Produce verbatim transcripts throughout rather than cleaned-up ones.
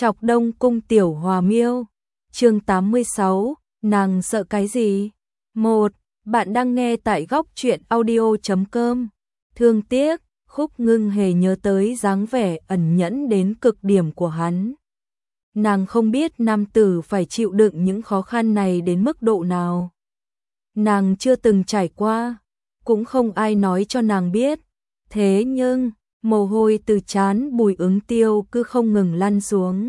Chọc Đông Cung Tiểu Hòa Miêu, chương tám mươi sáu, nàng sợ cái gì? một. Bạn đang nghe tại góc truyện audio chấm com. Thương tiếc, Khúc Ngưng Hề nhớ tới dáng vẻ ẩn nhẫn đến cực điểm của hắn. Nàng không biết nam tử phải chịu đựng những khó khăn này đến mức độ nào. Nàng chưa từng trải qua, cũng không ai nói cho nàng biết. Thế nhưng, mồ hôi từ trán Bùi Ứng Tiêu cứ không ngừng lăn xuống,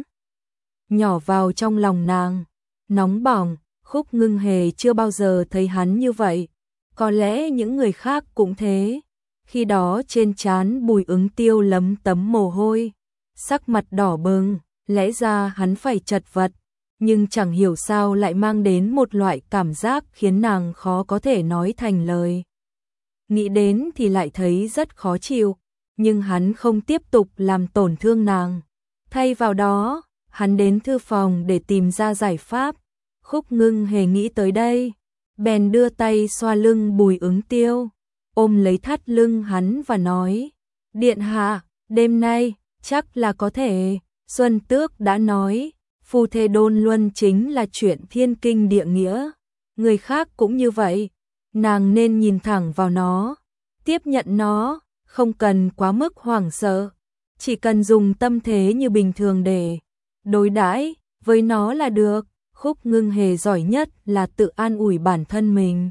nhỏ vào trong lòng nàng, nóng bỏng. Khúc Ngưng Hề chưa bao giờ thấy hắn như vậy, có lẽ những người khác cũng thế. Khi đó trên trán Bùi Ứng Tiêu lấm tấm mồ hôi, sắc mặt đỏ bừng, lẽ ra hắn phải chật vật, nhưng chẳng hiểu sao lại mang đến một loại cảm giác khiến nàng khó có thể nói thành lời. Nghĩ đến thì lại thấy rất khó chịu, nhưng hắn không tiếp tục làm tổn thương nàng. Thay vào đó, hắn đến thư phòng để tìm ra giải pháp. Khúc Ngưng Hề nghĩ tới đây, bèn đưa tay xoa lưng Bùi Ứng Tiêu, ôm lấy thắt lưng hắn và nói: Điện hạ, đêm nay, chắc là có thể. Xuân Tước đã nói, phu thê đôn luân chính là chuyện thiên kinh địa nghĩa. Người khác cũng như vậy, nàng nên nhìn thẳng vào nó, tiếp nhận nó, không cần quá mức hoảng sợ, chỉ cần dùng tâm thế như bình thường để đối đãi với nó là được. Khúc Ngưng Hề giỏi nhất là tự an ủi bản thân mình.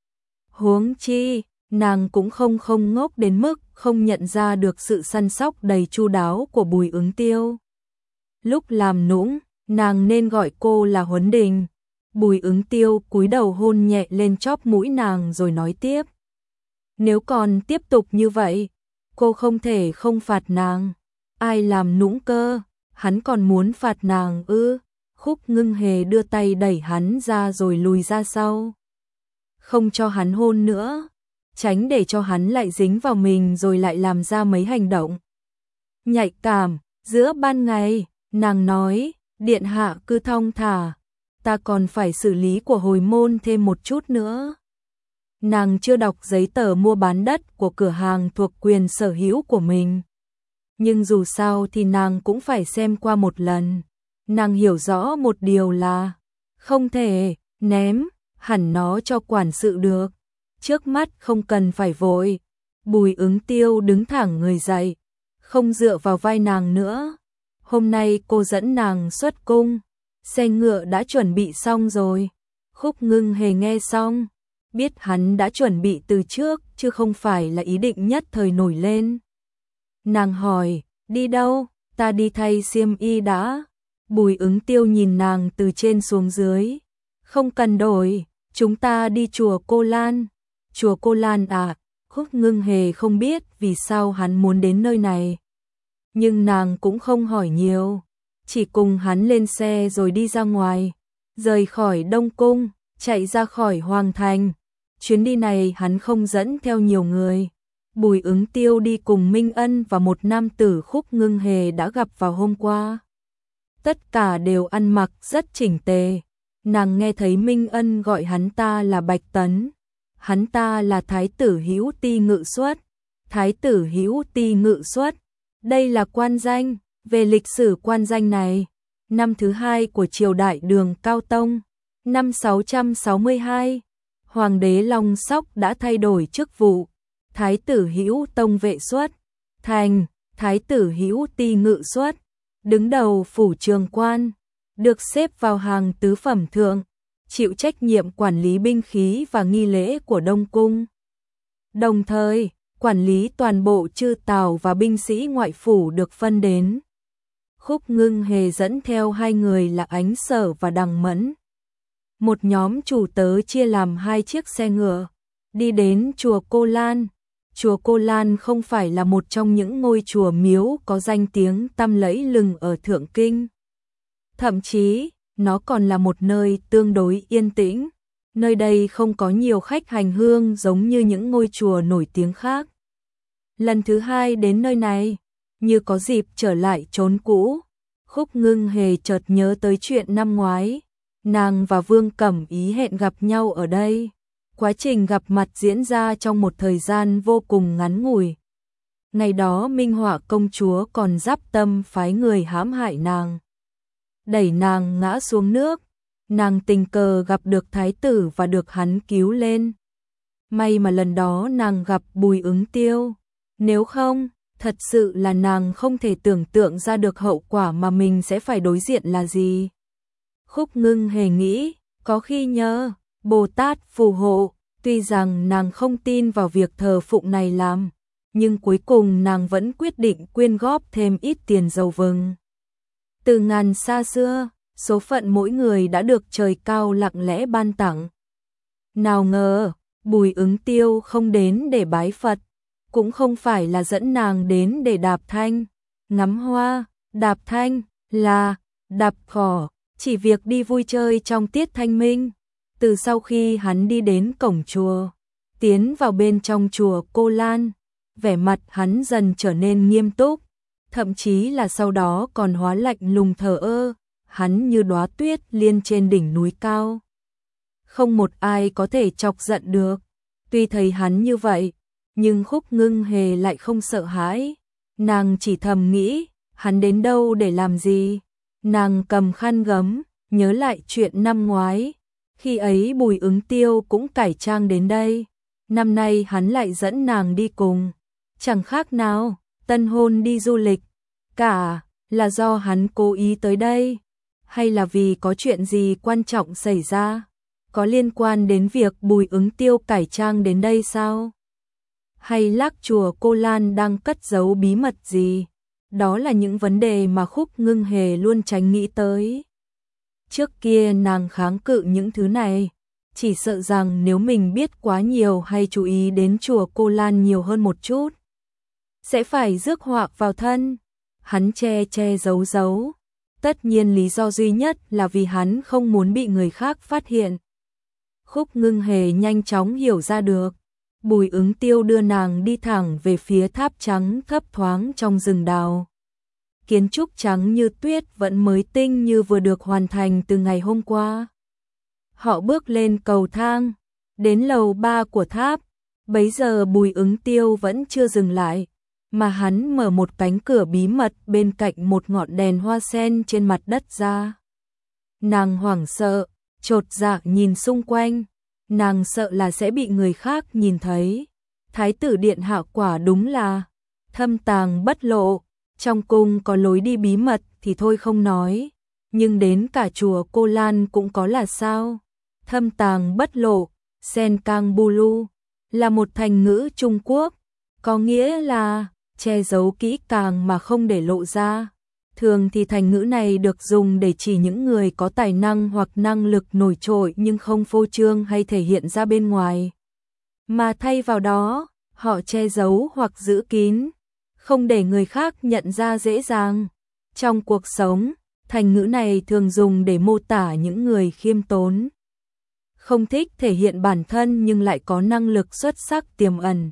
Huống chi, nàng cũng không không ngốc đến mức không nhận ra được sự săn sóc đầy chu đáo của Bùi Ứng Tiêu. Lúc làm nũng, nàng nên gọi cô là Huấn Đình. Bùi Ứng Tiêu cúi đầu hôn nhẹ lên chóp mũi nàng rồi nói tiếp: Nếu còn tiếp tục như vậy, cô không thể không phạt nàng. Ai làm nũng cơ, hắn còn muốn phạt nàng ư? Khúc Ngưng Hề đưa tay đẩy hắn ra rồi lùi ra sau, không cho hắn hôn nữa, tránh để cho hắn lại dính vào mình rồi lại làm ra mấy hành động nhạy cảm. Giữa ban ngày, nàng nói: Điện hạ cứ thong thả, ta còn phải xử lý của hồi môn thêm một chút nữa. Nàng chưa đọc giấy tờ mua bán đất của cửa hàng thuộc quyền sở hữu của mình, nhưng dù sao thì nàng cũng phải xem qua một lần. Nàng hiểu rõ một điều là không thể ném hẳn nó cho quản sự được. Trước mắt không cần phải vội. Bùi Ứng Tiêu đứng thẳng người dậy, không dựa vào vai nàng nữa. Hôm nay cô dẫn nàng xuất cung, xe ngựa đã chuẩn bị xong rồi. Khúc Ngưng Hề nghe xong, biết hắn đã chuẩn bị từ trước chứ không phải là ý định nhất thời nổi lên. Nàng hỏi: Đi đâu? Ta đi thay xiêm y đã. Bùi Ứng Tiêu nhìn nàng từ trên xuống dưới: Không cần đổi, chúng ta đi chùa Cô Lan. Chùa Cô Lan à? Khúc Ngưng Hề không biết vì sao hắn muốn đến nơi này, nhưng nàng cũng không hỏi nhiều, chỉ cùng hắn lên xe rồi đi ra ngoài, rời khỏi Đông Cung, chạy ra khỏi Hoàng Thành. Chuyến đi này hắn không dẫn theo nhiều người. Bùi Ứng Tiêu đi cùng Minh Ân và một nam tử Khúc Ngưng Hề đã gặp vào hôm qua. Tất cả đều ăn mặc rất chỉnh tề. Nàng nghe thấy Minh Ân gọi hắn ta là Bạch Tấn. Hắn ta là Thái tử Hữu Ti Ngự Xuất. Thái tử Hữu Ti Ngự Xuất, đây là quan danh. Về lịch sử quan danh này, năm thứ hai của triều đại Đường Cao Tông, năm sáu trăm sáu mươi hai, Hoàng đế Long Sóc đã thay đổi chức vụ. Thái tử Hữu Tông Vệ Xuất thành Thái tử Hữu Ti Ngự Xuất, đứng đầu phủ trường quan, được xếp vào hàng tứ phẩm thượng, chịu trách nhiệm quản lý binh khí và nghi lễ của Đông Cung. Đồng thời, quản lý toàn bộ chư tào và binh sĩ ngoại phủ được phân đến. Khúc Ngưng Hề dẫn theo hai người là Ánh Sở và Đằng Mẫn. Một nhóm chủ tớ chia làm hai chiếc xe ngựa, đi đến chùa Cô Lan. Chùa Cô Lan không phải là một trong những ngôi chùa miếu có danh tiếng tăm lẫy lừng ở Thượng Kinh. Thậm chí, nó còn là một nơi tương đối yên tĩnh. Nơi đây không có nhiều khách hành hương giống như những ngôi chùa nổi tiếng khác. Lần thứ hai đến nơi này, như có dịp trở lại chốn cũ, Khúc Ngưng Hề chợt nhớ tới chuyện năm ngoái. Nàng và Vương Cẩm Ý hẹn gặp nhau ở đây. Quá trình gặp mặt diễn ra trong một thời gian vô cùng ngắn ngủi. Ngày đó Minh Họa công chúa còn giáp tâm phái người hãm hại nàng. đẩy nàng ngã xuống nước. Nàng tình cờ gặp được thái tử và được hắn cứu lên. May mà lần đó nàng gặp Bùi Ứng Tiêu. Nếu không, thật sự là nàng không thể tưởng tượng ra được hậu quả mà mình sẽ phải đối diện là gì. Khúc Ngưng Hề nghĩ, có khi nhờ Bồ Tát phù hộ, tuy rằng nàng không tin vào việc thờ phụng này làm, nhưng cuối cùng nàng vẫn quyết định quyên góp thêm ít tiền dầu vừng. Từ ngàn xa xưa, số phận mỗi người đã được trời cao lặng lẽ ban tặng. Nào ngờ, Bùi Ứng Tiêu không đến để bái Phật, cũng không phải là dẫn nàng đến để đạp thanh, ngắm hoa, đạp thanh, là, đạp cỏ, chỉ việc đi vui chơi trong tiết thanh minh. Từ sau khi hắn đi đến cổng chùa, tiến vào bên trong chùa Cô Lan, vẻ mặt hắn dần trở nên nghiêm túc, thậm chí là sau đó còn hóa lạnh lùng thờ ơ, hắn như đóa tuyết liên trên đỉnh núi cao. Không một ai có thể chọc giận được. Tuy thấy hắn như vậy, nhưng Khúc Ngưng Hề lại không sợ hãi. Nàng chỉ thầm nghĩ, hắn đến đâu để làm gì? Nàng cầm khăn gấm, nhớ lại chuyện năm ngoái. Khi ấy Bùi Ứng Tiêu cũng cải trang đến đây. Năm nay hắn lại dẫn nàng đi cùng. Chẳng khác nào, tân hôn đi du lịch. Cả là do hắn cố ý tới đây. Hay là vì có chuyện gì quan trọng xảy ra? Có liên quan đến việc Bùi Ứng Tiêu cải trang đến đây sao? Hay lác chùa Cô Lan đang cất giấu bí mật gì? Đó là những vấn đề mà Khúc Ngưng Hề luôn tránh nghĩ tới. Trước kia nàng kháng cự những thứ này, chỉ sợ rằng nếu mình biết quá nhiều hay chú ý đến chùa Cô Lan nhiều hơn một chút, sẽ phải rước họa vào thân. Hắn che che giấu giấu. Tất nhiên lý do duy nhất là vì hắn không muốn bị người khác phát hiện. Khúc Ngưng Hề nhanh chóng hiểu ra được. Bùi Ứng Tiêu đưa nàng đi thẳng về phía tháp trắng thấp thoáng trong rừng đào. Kiến trúc trắng như tuyết vẫn mới tinh như vừa được hoàn thành từ ngày hôm qua. Họ bước lên cầu thang, đến lầu ba của tháp. Bấy giờ Bùi Ứng Tiêu vẫn chưa dừng lại, mà hắn mở một cánh cửa bí mật bên cạnh một ngọn đèn hoa sen trên mặt đất ra. Nàng hoảng sợ, chột dạ nhìn xung quanh, nàng sợ là sẽ bị người khác nhìn thấy. Thái tử điện hạ quả đúng là thâm tàng bất lộ, trong cung có lối đi bí mật thì thôi không nói, nhưng đến cả chùa Cô Lan cũng có là sao? Thâm tàng bất lộ, sen cang bulu, là một thành ngữ Trung Quốc, có nghĩa là che giấu kỹ càng mà không để lộ ra. Thường thì thành ngữ này được dùng để chỉ những người có tài năng hoặc năng lực nổi trội nhưng không phô trương hay thể hiện ra bên ngoài. Mà thay vào đó, họ che giấu hoặc giữ kín, không để người khác nhận ra dễ dàng. Trong cuộc sống, thành ngữ này thường dùng để mô tả những người khiêm tốn, không thích thể hiện bản thân nhưng lại có năng lực xuất sắc tiềm ẩn.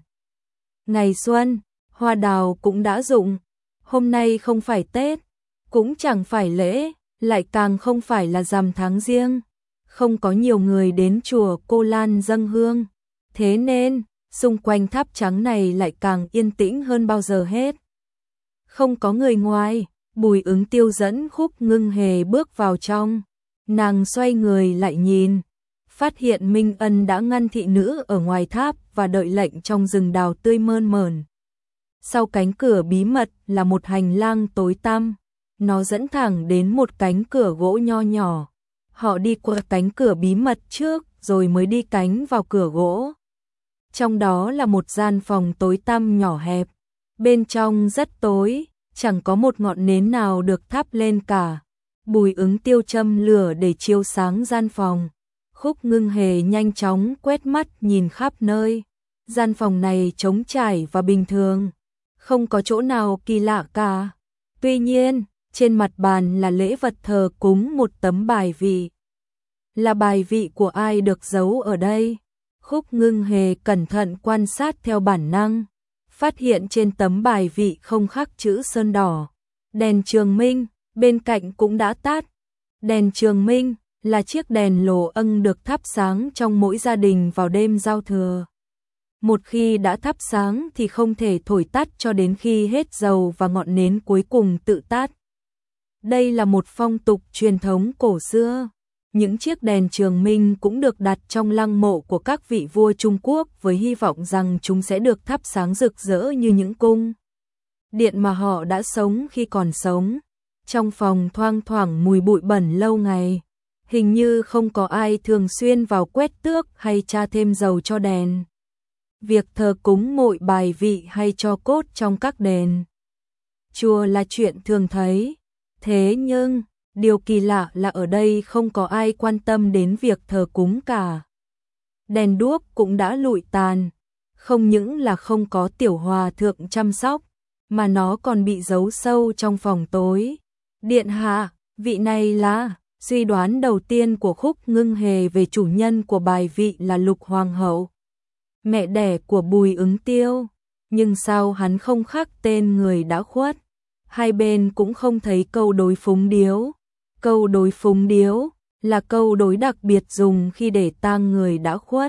Ngày xuân, hoa đào cũng đã rụng. Hôm nay không phải Tết, cũng chẳng phải lễ, lại càng không phải là rằm tháng Giêng. Không có nhiều người đến chùa Cô Lan dâng hương. Thế nên, xung quanh tháp trắng này lại càng yên tĩnh hơn bao giờ hết. Không có người ngoài, Bùi Ứng Tiêu dẫn Khúc Ngưng Hề bước vào trong. Nàng xoay người lại nhìn, phát hiện Minh Ân đã ngăn thị nữ ở ngoài tháp và đợi lệnh trong rừng đào tươi mơn mởn. Sau cánh cửa bí mật là một hành lang tối tăm, nó dẫn thẳng đến một cánh cửa gỗ nho nhỏ. Họ đi qua cánh cửa bí mật trước rồi mới đi cánh vào cửa gỗ. Trong đó là một gian phòng tối tăm nhỏ hẹp, bên trong rất tối, chẳng có một ngọn nến nào được thắp lên cả. Bùi Ứng Tiêu châm lửa để chiếu sáng gian phòng. Khúc Ngưng Hề nhanh chóng quét mắt nhìn khắp nơi. Gian phòng này trống trải và bình thường, không có chỗ nào kỳ lạ cả. Tuy nhiên, trên mặt bàn là lễ vật thờ cúng một tấm bài vị. Là bài vị của ai được giấu ở đây? Khúc Ngưng Hề cẩn thận quan sát theo bản năng, phát hiện trên tấm bài vị không khắc chữ sơn đỏ. Đèn trường minh bên cạnh cũng đã tắt. Đèn trường minh là chiếc đèn lồ ân được thắp sáng trong mỗi gia đình vào đêm giao thừa. Một khi đã thắp sáng thì không thể thổi tắt cho đến khi hết dầu và ngọn nến cuối cùng tự tắt. Đây là một phong tục truyền thống cổ xưa. Những chiếc đèn trường minh cũng được đặt trong lăng mộ của các vị vua Trung Quốc với hy vọng rằng chúng sẽ được thắp sáng rực rỡ như những cung điện mà họ đã sống khi còn sống. Trong phòng thoang thoảng mùi bụi bẩn lâu ngày, hình như không có ai thường xuyên vào quét tước hay tra thêm dầu cho đèn. Việc thờ cúng mội bài vị hay cho cốt trong các đền chùa là chuyện thường thấy. Thế nhưng, điều kỳ lạ là ở đây không có ai quan tâm đến việc thờ cúng cả. Đèn đuốc cũng đã lụi tàn, không những là không có tiểu hòa thượng chăm sóc, mà nó còn bị giấu sâu trong phòng tối. Điện hạ, vị này là... Suy đoán đầu tiên của Khúc Ngưng Hề về chủ nhân của bài vị là Lục Hoàng hậu, mẹ đẻ của Bùi Ứng Tiêu. Nhưng sao hắn không khắc tên người đã khuất? Hai bên cũng không thấy câu đối phúng điếu. Câu đối phúng điếu là câu đối đặc biệt dùng khi để tang người đã khuất,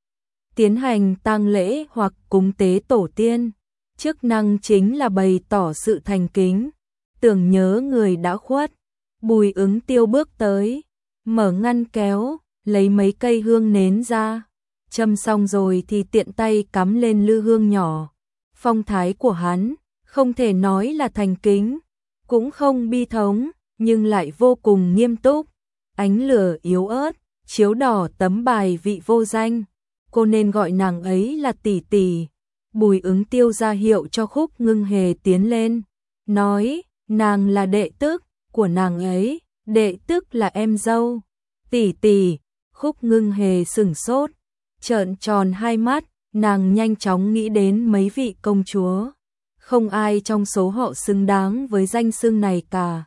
tiến hành tang lễ hoặc cúng tế tổ tiên. Chức năng chính là bày tỏ sự thành kính, tưởng nhớ người đã khuất. Bùi Ứng Tiêu bước tới, mở ngăn kéo, lấy mấy cây hương nến ra, châm xong rồi thì tiện tay cắm lên lư hương nhỏ. Phong thái của hắn không thể nói là thành kính, cũng không bi thống, nhưng lại vô cùng nghiêm túc. Ánh lửa yếu ớt chiếu đỏ tấm bài vị vô danh, cô nên gọi nàng ấy là tỷ tỷ. Bùi Ứng Tiêu ra hiệu cho Khúc Ngưng Hề tiến lên, nói nàng là đệ tức của nàng ấy, đệ tức là em dâu. Tỷ tỷ. Khúc Ngưng Hề sửng sốt, trợn tròn hai mắt, nàng nhanh chóng nghĩ đến mấy vị công chúa. Không ai trong số họ xứng đáng với danh xưng này cả.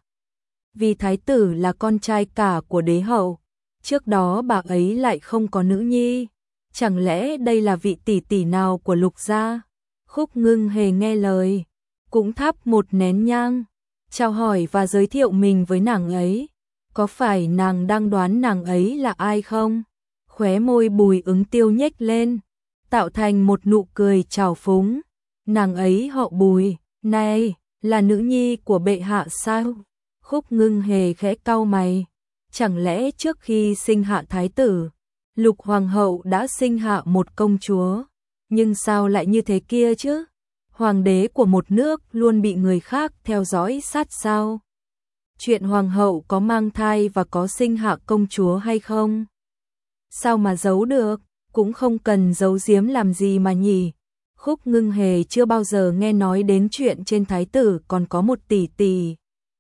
Vì thái tử là con trai cả của đế hậu, trước đó bà ấy lại không có nữ nhi. Chẳng lẽ đây là vị tỷ tỷ nào của Lục gia? Khúc Ngưng Hề nghe lời, cũng thắp một nén nhang, chào hỏi và giới thiệu mình với nàng ấy. Có phải nàng đang đoán nàng ấy là ai không? Khóe môi Bùi Ứng Tiêu nhếch lên, tạo thành một nụ cười trào phúng. Nàng ấy họ Bùi, này, là nữ nhi của bệ hạ sao? Khúc Ngưng Hề khẽ cau mày, chẳng lẽ trước khi sinh hạ thái tử, Lục Hoàng hậu đã sinh hạ một công chúa? Nhưng sao lại như thế kia chứ? Hoàng đế của một nước luôn bị người khác theo dõi sát sao? Chuyện hoàng hậu có mang thai và có sinh hạ công chúa hay không? Sao mà giấu được, cũng không cần giấu giếm làm gì mà nhỉ? Khúc Ngưng Hề chưa bao giờ nghe nói đến chuyện trên thái tử còn có một tỷ tỷ.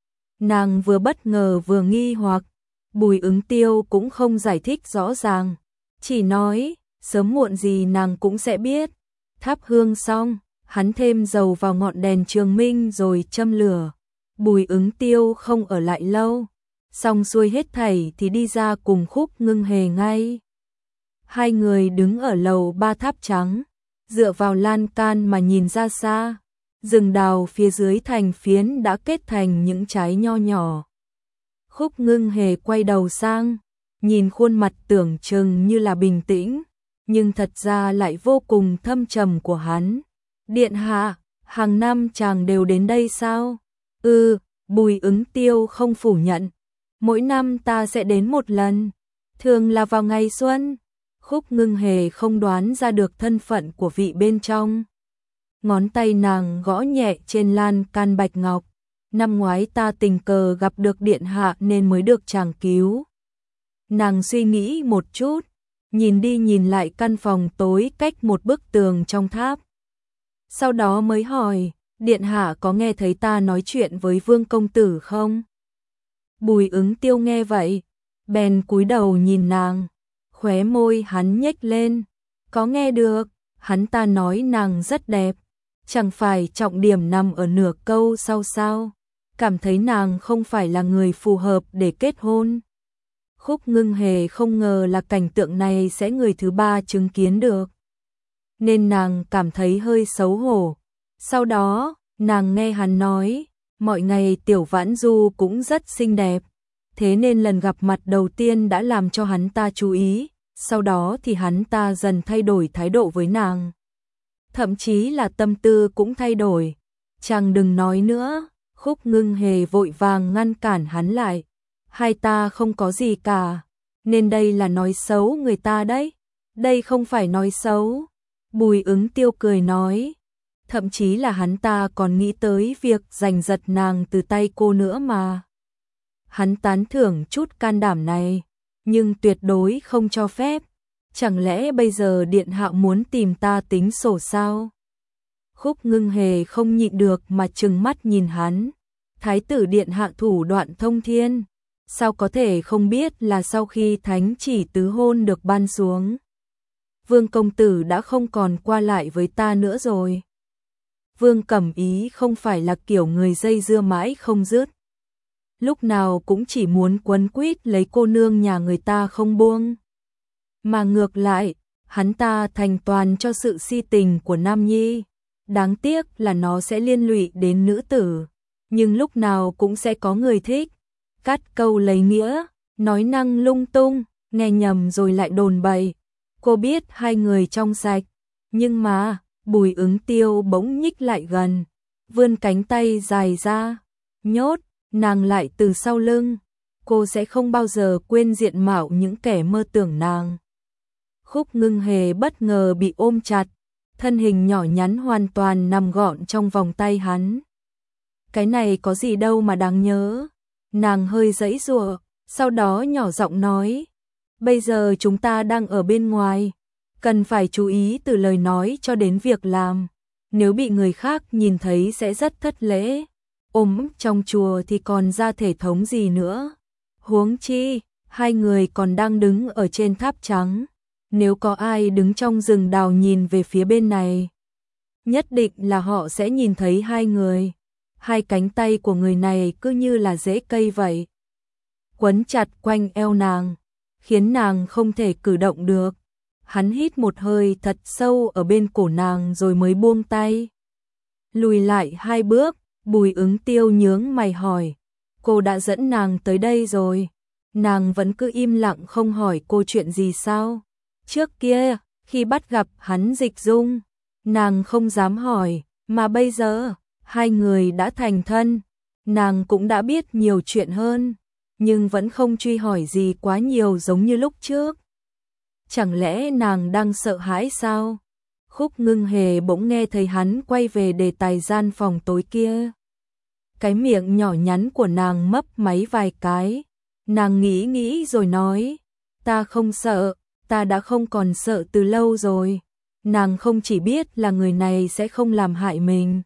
Nàng vừa bất ngờ vừa nghi hoặc. Bùi Ứng Tiêu cũng không giải thích rõ ràng, chỉ nói sớm muộn gì nàng cũng sẽ biết. Thắp hương xong, hắn thêm dầu vào ngọn đèn trường minh rồi châm lửa. Bùi Ứng Tiêu không ở lại lâu, xong xuôi hết thảy thì đi ra cùng Khúc Ngưng Hề ngay. Hai người đứng ở lầu ba tháp trắng, dựa vào lan can mà nhìn ra xa. Rừng đào phía dưới thành phiến đã kết thành những trái nho nhỏ. Khúc Ngưng Hề quay đầu sang, nhìn khuôn mặt tưởng chừng như là bình tĩnh, nhưng thật ra lại vô cùng thâm trầm của hắn. Điện hạ, hàng năm chàng đều đến đây sao? Ừ, Bùi Ứng Tiêu không phủ nhận. Mỗi năm ta sẽ đến một lần, thường là vào ngày xuân. Khúc Ngưng Hề không đoán ra được thân phận của vị bên trong. Ngón tay nàng gõ nhẹ trên lan can bạch ngọc. Năm ngoái ta tình cờ gặp được điện hạ nên mới được chàng cứu. Nàng suy nghĩ một chút, nhìn đi nhìn lại căn phòng tối cách một bức tường trong tháp. Sau đó mới hỏi, điện hạ có nghe thấy ta nói chuyện với Vương công tử không? Bùi Ứng Tiêu nghe vậy, bèn cúi đầu nhìn nàng, khóe môi hắn nhếch lên. Có nghe được, hắn ta nói nàng rất đẹp, chẳng phải trọng điểm nằm ở nửa câu sau sao? Cảm thấy nàng không phải là người phù hợp để kết hôn. Khúc Ngưng Hề không ngờ là cảnh tượng này sẽ người thứ ba chứng kiến được, nên nàng cảm thấy hơi xấu hổ. Sau đó, nàng nghe hắn nói, mọi ngày Tiểu Vãn Du cũng rất xinh đẹp, thế nên lần gặp mặt đầu tiên đã làm cho hắn ta chú ý, sau đó thì hắn ta dần thay đổi thái độ với nàng. Thậm chí là tâm tư cũng thay đổi. Chàng đừng nói nữa. Khúc Ngưng Hề vội vàng ngăn cản hắn lại. Hai ta không có gì cả, nên đây là nói xấu người ta đấy. Đây không phải nói xấu. Bùi Ứng Tiêu cười nói. Thậm chí là hắn ta còn nghĩ tới việc giành giật nàng từ tay cô nữa mà. Hắn tán thưởng chút can đảm này, nhưng tuyệt đối không cho phép. Chẳng lẽ bây giờ điện hạ muốn tìm ta tính sổ sao? Khúc Ngưng Hề không nhịn được mà trừng mắt nhìn hắn. Thái tử điện hạ thủ đoạn thông thiên, sao có thể không biết là sau khi thánh chỉ tứ hôn được ban xuống, Vương công tử đã không còn qua lại với ta nữa rồi. Vương Cẩm Ý không phải là kiểu người dây dưa mãi không dứt, lúc nào cũng chỉ muốn quấn quýt lấy cô nương nhà người ta không buông. Mà ngược lại, hắn ta thành toàn cho sự si tình của Nam Nhi. Đáng tiếc là nó sẽ liên lụy đến nữ tử, nhưng lúc nào cũng sẽ có người thích. Cắt câu lấy nghĩa, nói năng lung tung, nghe nhầm rồi lại đồn bậy. Cô biết hai người trong sạch, nhưng mà, Bùi Ứng Tiêu bỗng nhích lại gần, vươn cánh tay dài ra, nhốt nàng lại từ sau lưng. Cô sẽ không bao giờ quên diện mạo những kẻ mơ tưởng nàng. Khúc Ngưng Hề bất ngờ bị ôm chặt, thân hình nhỏ nhắn hoàn toàn nằm gọn trong vòng tay hắn. Cái này có gì đâu mà đáng nhớ. Nàng hơi giãy giụa, sau đó nhỏ giọng nói, bây giờ chúng ta đang ở bên ngoài, cần phải chú ý từ lời nói cho đến việc làm. Nếu bị người khác nhìn thấy sẽ rất thất lễ. Ôm trong chùa thì còn ra thể thống gì nữa. Huống chi, hai người còn đang đứng ở trên tháp trắng. Nếu có ai đứng trong rừng đào nhìn về phía bên này, nhất định là họ sẽ nhìn thấy hai người. Hai cánh tay của người này cứ như là rễ cây vậy, quấn chặt quanh eo nàng, khiến nàng không thể cử động được. Hắn hít một hơi thật sâu ở bên cổ nàng rồi mới buông tay. Lùi lại hai bước, Bùi Ứng Tiêu nhướng mày hỏi, cô đã dẫn nàng tới đây rồi? Nàng vẫn cứ im lặng không hỏi cô chuyện gì sao? Trước kia, khi bắt gặp hắn dịch dung, nàng không dám hỏi, mà bây giờ, hai người đã thành thân, nàng cũng đã biết nhiều chuyện hơn, nhưng vẫn không truy hỏi gì quá nhiều giống như lúc trước. Chẳng lẽ nàng đang sợ hãi sao? Khúc Ngưng Hề bỗng nghe thấy hắn quay về đề tài gian phòng tối kia. Cái miệng nhỏ nhắn của nàng mấp máy vài cái. Nàng nghĩ nghĩ rồi nói, ta không sợ, ta đã không còn sợ từ lâu rồi. Nàng không chỉ biết là người này sẽ không làm hại mình,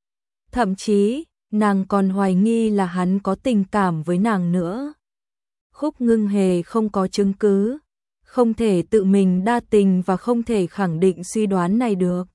thậm chí, nàng còn hoài nghi là hắn có tình cảm với nàng nữa. Khúc Ngưng Hề không có chứng cứ, không thể tự mình đa tình và không thể khẳng định suy đoán này được.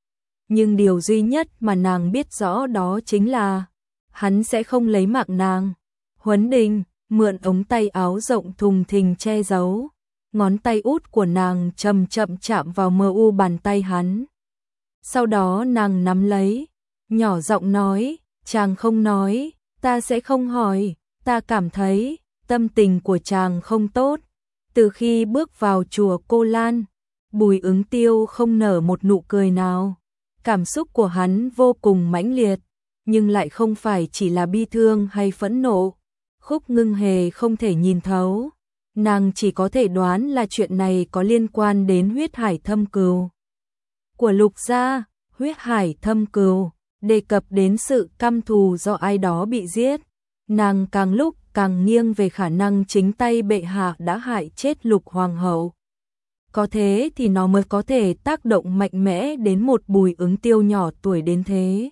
Nhưng điều duy nhất mà nàng biết rõ đó chính là hắn sẽ không lấy mạng nàng. Huấn Đình mượn ống tay áo rộng thùng thình che giấu, ngón tay út của nàng chậm chậm chạm vào mờ u bàn tay hắn. Sau đó nàng nắm lấy, nhỏ giọng nói, chàng không nói, ta sẽ không hỏi, ta cảm thấy tâm tình của chàng không tốt. Từ khi bước vào chùa Cô Lan, Bùi Ứng Tiêu không nở một nụ cười nào. Cảm xúc của hắn vô cùng mãnh liệt, nhưng lại không phải chỉ là bi thương hay phẫn nộ. Khúc Ngưng Hề không thể nhìn thấu, nàng chỉ có thể đoán là chuyện này có liên quan đến huyết hải thâm cừu của Lục gia. Huyết hải thâm cừu đề cập đến sự căm thù do ai đó bị giết. Nàng càng lúc càng nghiêng về khả năng chính tay bệ hạ đã hại chết Lục hoàng hậu. Có thế thì nó mới có thể tác động mạnh mẽ đến một Bùi Ứng Tiêu nhỏ tuổi đến thế.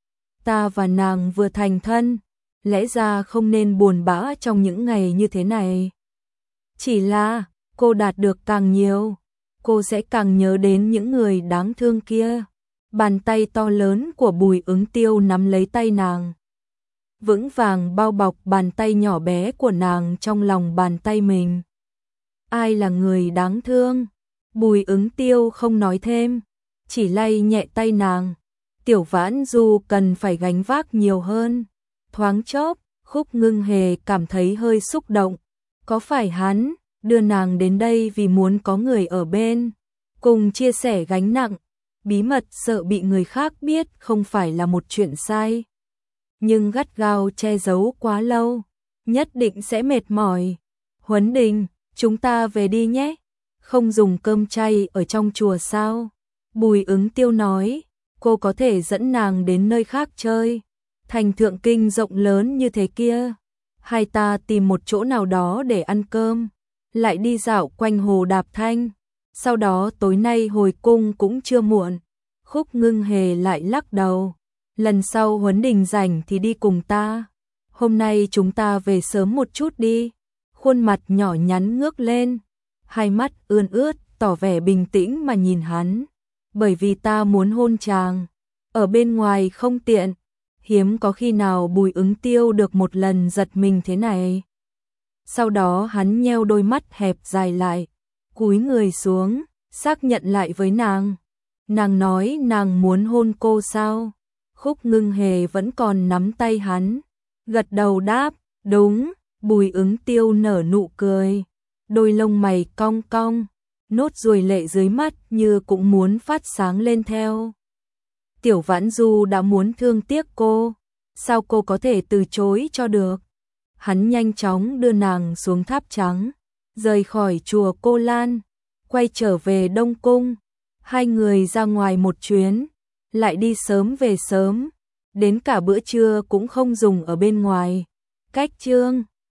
Ta và nàng vừa thành thân, lẽ ra không nên buồn bã trong những ngày như thế này. Chỉ là, cô đạt được càng nhiều, cô sẽ càng nhớ đến những người đáng thương kia. Bàn tay to lớn của Bùi Ứng Tiêu nắm lấy tay nàng, vững vàng bao bọc bàn tay nhỏ bé của nàng trong lòng bàn tay mình. Ai là người đáng thương? Bùi Ứng Tiêu không nói thêm, chỉ lay nhẹ tay nàng. Tiểu Vãn Du cần phải gánh vác nhiều hơn. Thoáng chốc, Khúc Ngưng Hề cảm thấy hơi xúc động. Có phải hắn đưa nàng đến đây vì muốn có người ở bên, cùng chia sẻ gánh nặng? Bí mật sợ bị người khác biết không phải là một chuyện sai. nhưng gắt gao che giấu quá lâu, nhất định sẽ mệt mỏi. Huấn Đình, chúng ta về đi nhé. Không dùng cơm chay ở trong chùa sao? Bùi Ứng Tiêu nói, cô có thể dẫn nàng đến nơi khác chơi. Thành Thượng Kinh rộng lớn như thế kia. Hai ta tìm một chỗ nào đó để ăn cơm, lại đi dạo quanh hồ Đạp Thanh. Sau đó tối nay hồi cung cũng chưa muộn. Khúc Ngưng Hề lại lắc đầu. Lần sau Huấn Đình rảnh thì đi cùng ta. Hôm nay chúng ta về sớm một chút đi. Khuôn mặt nhỏ nhắn ngước lên, hai mắt ươn ướt, tỏ vẻ bình tĩnh mà nhìn hắn. Bởi vì ta muốn hôn chàng. Ở bên ngoài không tiện. Hiếm có khi nào Bùi Ứng Tiêu được một lần giật mình thế này. Sau đó hắn nheo đôi mắt hẹp dài lại, cúi người xuống, xác nhận lại với nàng. Nàng nói nàng muốn hôn cô sao? Khúc Ngưng Hề vẫn còn nắm tay hắn, gật đầu đáp, đúng. Bùi Ứng Tiêu nở nụ cười, đôi lông mày cong cong, nốt ruồi lệ dưới mắt như cũng muốn phát sáng lên theo. Tiểu Vãn Du đã muốn thương tiếc cô, sao cô có thể từ chối cho được? Hắn nhanh chóng đưa nàng xuống tháp trắng, rời khỏi chùa Cô Lan, quay trở về Đông Cung. Hai người ra ngoài một chuyến, lại đi sớm về sớm, đến cả bữa trưa cũng không dùng ở bên ngoài. Cách chương